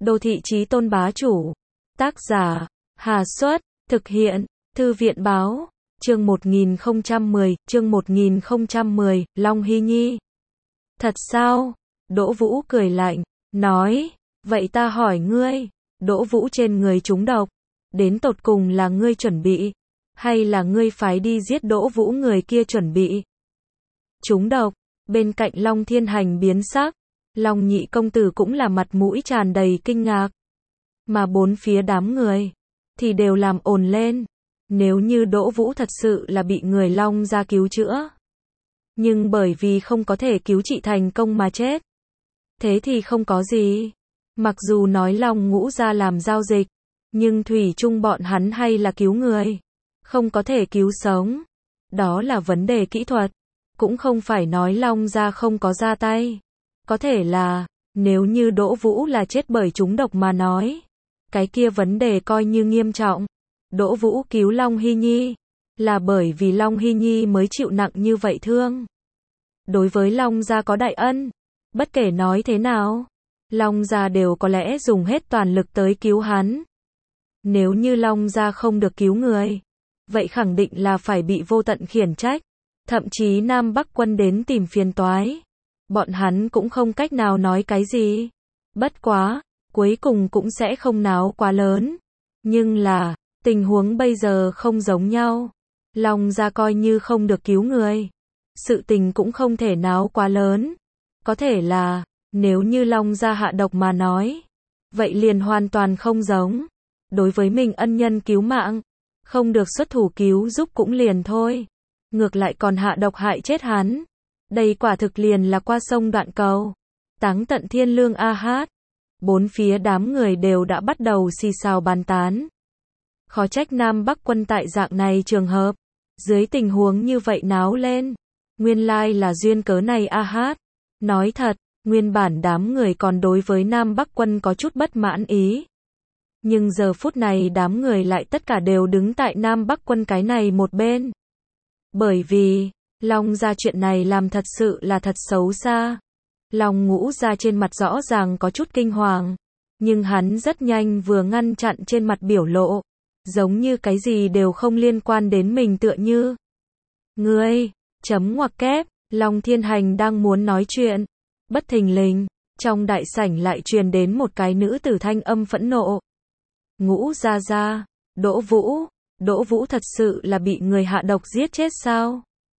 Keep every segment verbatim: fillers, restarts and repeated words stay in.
Đô thị chí tôn bá chủ. Tác giả, Hà Xuất, thực hiện, Thư viện báo, chương một nghìn không trăm mười, chương một nghìn không trăm mười, Long Hy Nhi. Thật sao? Đỗ Vũ cười lạnh, nói, vậy ta hỏi ngươi, Đỗ Vũ trên người trúng độc, đến tột cùng là ngươi chuẩn bị, hay là ngươi phái đi giết Đỗ Vũ người kia chuẩn bị? Trúng độc, bên cạnh Long Thiên Hành biến sắc, Long nhị công tử cũng là mặt mũi tràn đầy kinh ngạc. Mà bốn phía đám người, thì đều làm ồn lên, nếu như Đỗ Vũ thật sự là bị người Long gia cứu chữa. Nhưng bởi vì không có thể cứu trị thành công mà chết. Thế thì không có gì. Mặc dù nói Long ngũ gia làm giao dịch, nhưng thủy chung bọn hắn hay là cứu người. Không có thể cứu sống. Đó là vấn đề kỹ thuật. Cũng không phải nói Long gia không có ra tay. Có thể là, nếu như Đỗ Vũ là chết bởi trúng độc mà nói. Cái kia vấn đề coi như nghiêm trọng. Đỗ Vũ cứu Long Hy Nhi. Là bởi vì Long Hy Nhi mới chịu nặng như vậy thương. Đối với Long gia có đại ân. Bất kể nói thế nào, Long gia đều có lẽ dùng hết toàn lực tới cứu hắn. Nếu như Long gia không được cứu người, vậy khẳng định là phải bị vô tận khiển trách. Thậm chí Nam Bắc quân đến tìm phiền toái. Bọn hắn cũng không cách nào nói cái gì. Bất quá, cuối cùng cũng sẽ không náo quá lớn. Nhưng là, tình huống bây giờ không giống nhau. Long gia coi như không được cứu người. Sự tình cũng không thể náo quá lớn. Có thể là, nếu như Long gia hạ độc mà nói, vậy liền hoàn toàn không giống. Đối với mình ân nhân cứu mạng, không được xuất thủ cứu giúp cũng liền thôi. Ngược lại còn hạ độc hại chết hắn. Đây quả thực liền là qua sông đoạn cầu. Táng tận thiên lương a hát. Bốn phía đám người đều đã bắt đầu xì xào bàn tán. Khó trách Nam Bắc quân tại dạng này trường hợp. Dưới tình huống như vậy náo lên. Nguyên lai là duyên cớ này a hát. Nói thật, nguyên bản đám người còn đối với Nam Bắc quân có chút bất mãn ý. Nhưng giờ phút này đám người lại tất cả đều đứng tại Nam Bắc quân cái này một bên. Bởi vì, Long gia chuyện này làm thật sự là thật xấu xa. Long ngũ gia trên mặt rõ ràng có chút kinh hoàng. Nhưng hắn rất nhanh vừa ngăn chặn trên mặt biểu lộ. Giống như cái gì đều không liên quan đến mình tựa như. Ngươi, chấm ngoặc kép, Long Thiên Hành đang muốn nói chuyện. Bất thình lình, trong đại sảnh lại truyền đến một cái nữ tử thanh âm phẫn nộ. Ngũ gia gia, Đỗ Vũ, Đỗ Vũ thật sự là bị người hạ độc giết chết sao?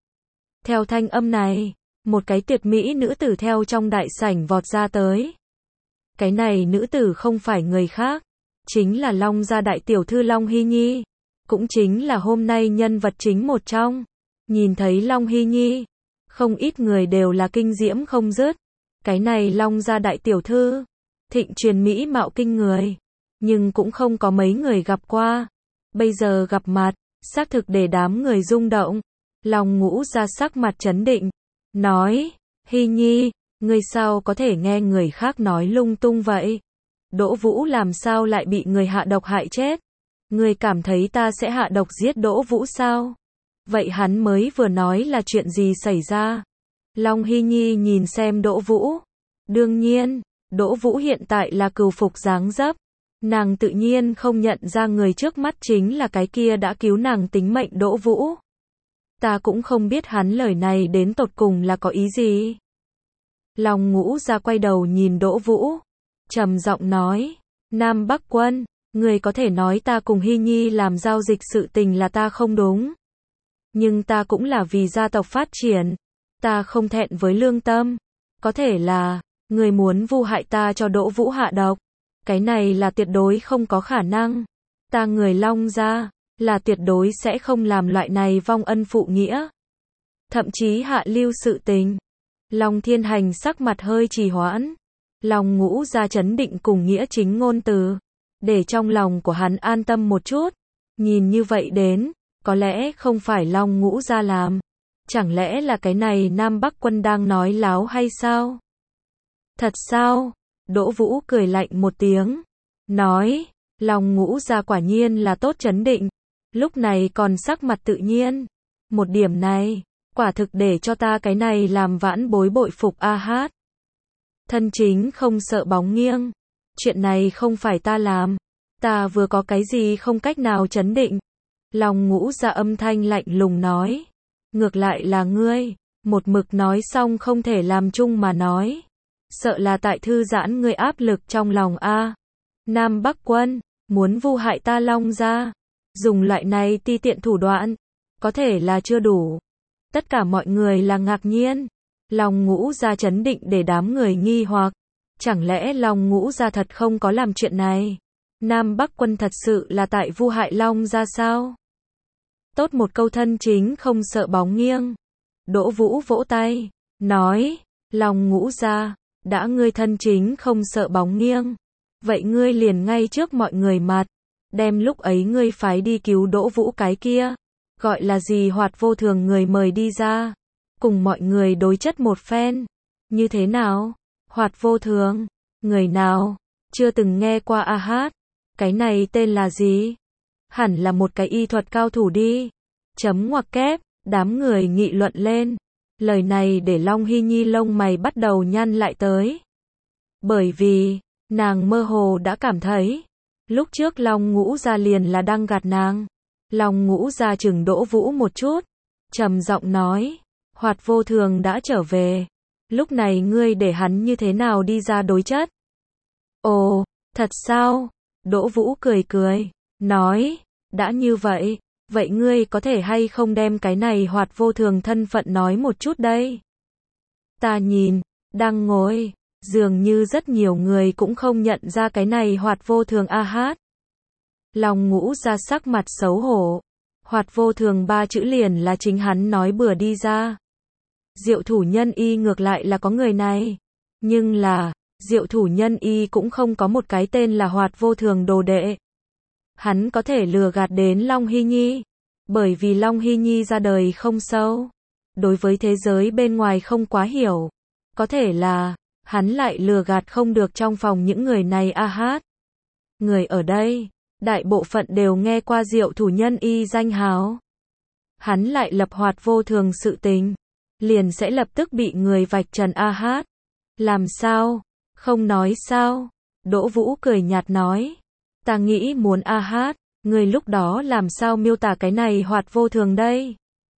Theo thanh âm này, một cái tuyệt mỹ nữ tử theo trong đại sảnh vọt ra tới. Cái này nữ tử không phải người khác, chính là Long gia đại tiểu thư Long Hy Nhi, cũng chính là hôm nay nhân vật chính một trong. Nhìn thấy Long Hy Nhi, không ít người đều là kinh diễm không dứt. Cái này Long gia đại tiểu thư, thịnh truyền mỹ mạo kinh người, nhưng cũng không có mấy người gặp qua. Bây giờ gặp mặt, xác thực để đám người rung động. Long ngũ ra sắc mặt trấn định, nói, Hy Nhi, ngươi sao có thể nghe người khác nói lung tung vậy? Đỗ Vũ làm sao lại bị người hạ độc hại chết? Ngươi cảm thấy ta sẽ hạ độc giết Đỗ Vũ sao? Vậy hắn mới vừa nói là chuyện gì xảy ra? Long Hy Nhi nhìn xem Đỗ Vũ. Đương nhiên, Đỗ Vũ hiện tại là cừu phục dáng dấp. Nàng tự nhiên không nhận ra người trước mắt chính là cái kia đã cứu nàng tính mệnh Đỗ Vũ. Ta cũng không biết hắn lời này đến tột cùng là có ý gì. Long ngũ ra quay đầu nhìn Đỗ Vũ. Trầm giọng nói, Nam Bắc quân, người có thể nói ta cùng Hy Nhi làm giao dịch sự tình là ta không đúng. Nhưng ta cũng là vì gia tộc phát triển. Ta không thẹn với lương tâm. Có thể là, người muốn vu hại ta cho Đỗ Vũ hạ độc. Cái này là tuyệt đối không có khả năng. Ta người Long gia, là tuyệt đối sẽ không làm loại này vong ân phụ nghĩa. Thậm chí hạ lưu sự tình. Long Thiên Hành sắc mặt hơi trì hoãn. Long ngũ gia chấn định cùng nghĩa chính ngôn từ. Để trong lòng của hắn an tâm một chút. Nhìn như vậy đến, có lẽ không phải Long ngũ gia làm. Chẳng lẽ là cái này Nam Bắc quân đang nói láo hay sao? Thật sao? Đỗ Vũ cười lạnh một tiếng. Nói, Long ngũ gia quả nhiên là tốt chấn định. Lúc này còn sắc mặt tự nhiên. Một điểm này, quả thực để cho ta cái này làm vãn bối bội phục a hát. Thân chính không sợ bóng nghiêng. chuyện này không phải ta làm. Ta vừa có cái gì không cách nào trấn định. Long Ngũ ra âm thanh lạnh lùng nói. Ngược lại là ngươi, một mực nói xong không thể làm chung mà nói. Sợ là tại thư giãn ngươi áp lực trong lòng a. Nam Bắc Quân, muốn vu hại ta Long gia, dùng loại này ti tiện thủ đoạn, có thể là chưa đủ. Tất cả mọi người là ngạc nhiên. Long Ngũ ra trấn định để đám người nghi hoặc. Chẳng lẽ Long Ngũ ra thật không có làm chuyện này? Nam Bắc Quân thật sự là tại vu hại Long gia sao? Tốt một câu thân chính không sợ bóng nghiêng. Đỗ Vũ vỗ tay, nói, Long Ngũ ra, đã ngươi thân chính không sợ bóng nghiêng. Vậy ngươi liền ngay trước mọi người mặt, đem lúc ấy ngươi phái đi cứu Đỗ Vũ cái kia, gọi là gì Hoạt Vô Thường người mời đi ra, cùng mọi người đối chất một phen. Như thế nào? Hoạt Vô Thường, người nào? Chưa từng nghe qua a hát. Cái này tên là gì? Hẳn là một cái y thuật cao thủ đi. Chấm ngoặc kép, đám người nghị luận lên. Lời này để Long Hy Nhi lông mày bắt đầu nhăn lại tới. Bởi vì, nàng mơ hồ đã cảm thấy, lúc trước Long Ngũ ra liền là đang gạt nàng. Long Ngũ ra chừng Đỗ Vũ một chút, trầm giọng nói, Hoạt Vô Thường đã trở về. Lúc này ngươi để hắn như thế nào đi ra đối chất? Ồ, thật sao? Đỗ Vũ cười cười, nói, đã như vậy, vậy ngươi có thể hay không đem cái này Hoạt Vô Thường thân phận nói một chút đây? Ta nhìn, đang ngồi, dường như rất nhiều người cũng không nhận ra cái này Hoạt Vô Thường a hát. Long Ngũ ra sắc mặt xấu hổ. Hoạt Vô Thường ba chữ liền là chính hắn nói bừa đi ra. Diệu Thủ Nhân Y ngược lại là có người này. Nhưng là, Diệu Thủ Nhân Y cũng không có một cái tên là Hoạt Vô Thường đồ đệ. Hắn có thể lừa gạt đến Long Hy Nhi. Bởi vì Long Hy Nhi ra đời không sâu. Đối với thế giới bên ngoài không quá hiểu. Có thể là, hắn lại lừa gạt không được trong phòng những người này a hát. Người ở đây, đại bộ phận đều nghe qua Diệu Thủ Nhân Y danh hào. Hắn lại lập Hoạt Vô Thường sự tình, liền sẽ lập tức bị người vạch trần a hát. Làm sao? Không nói sao? Đỗ Vũ cười nhạt nói. Ta nghĩ muốn a hát, người lúc đó làm sao miêu tả cái này Hoạt Vô Thường đây?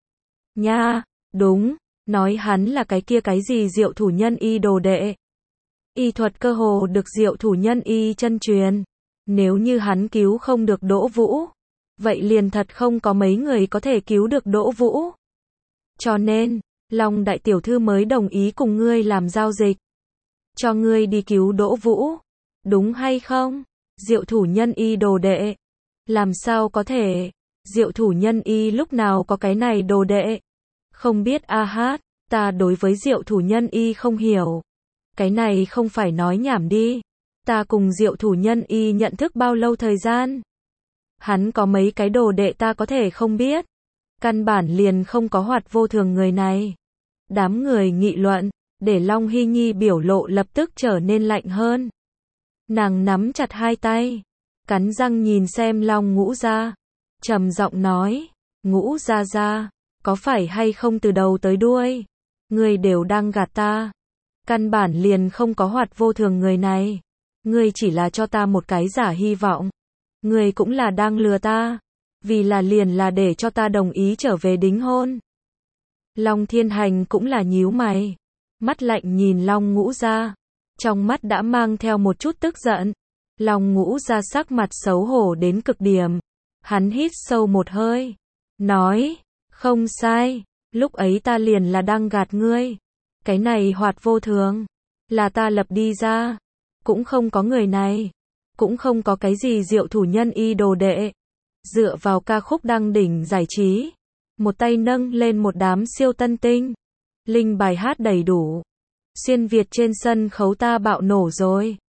Nha, đúng, nói hắn là cái kia cái gì Diệu Thủ Nhân Y đồ đệ. Y thuật cơ hồ được Diệu Thủ Nhân Y chân truyền. Nếu như hắn cứu không được Đỗ Vũ, vậy liền thật không có mấy người có thể cứu được Đỗ Vũ. Cho nên, Long đại tiểu thư mới đồng ý cùng ngươi làm giao dịch. Cho ngươi đi cứu Đỗ Vũ. Đúng hay không? Diệu Thủ Nhân Y đồ đệ. Làm sao có thể? Diệu Thủ Nhân Y lúc nào có cái này đồ đệ? Không biết a hát, ta đối với Diệu Thủ Nhân Y không hiểu. Cái này không phải nói nhảm đi. Ta cùng Diệu Thủ Nhân Y nhận thức bao lâu thời gian? Hắn có mấy cái đồ đệ ta có thể không biết. Căn bản liền không có Hoạt Vô Thường người này. Đám người nghị luận, để Long Hy Nhi biểu lộ lập tức trở nên lạnh hơn. Nàng nắm chặt hai tay, cắn răng nhìn xem Long Ngũ ra, trầm giọng nói, Ngũ ra ra, có phải hay không từ đầu tới đuôi, ngươi đều đang gạt ta. Căn bản liền không có Hoạt Vô Thường người này. Ngươi chỉ là cho ta một cái giả hy vọng. Ngươi cũng là đang lừa ta. Vì là liền là để cho ta đồng ý trở về đính hôn. Long Thiên Hành cũng là nhíu mày. Mắt lạnh nhìn Long Ngũ ra. Trong mắt đã mang theo một chút tức giận. Long Ngũ ra sắc mặt xấu hổ đến cực điểm. Hắn hít sâu một hơi. Nói, không sai. Lúc ấy ta liền là đang gạt ngươi. Cái này Hoạt Vô Thường. Là ta lập đi ra. Cũng không có người này. Cũng không có cái gì Diệu Thủ Nhân Y đồ đệ. Dựa vào ca khúc đăng đỉnh giải trí. Một tay nâng lên một đám siêu tân tinh. Linh bài hát đầy đủ. Xuyên Việt trên sân khấu ta bạo nổ rồi.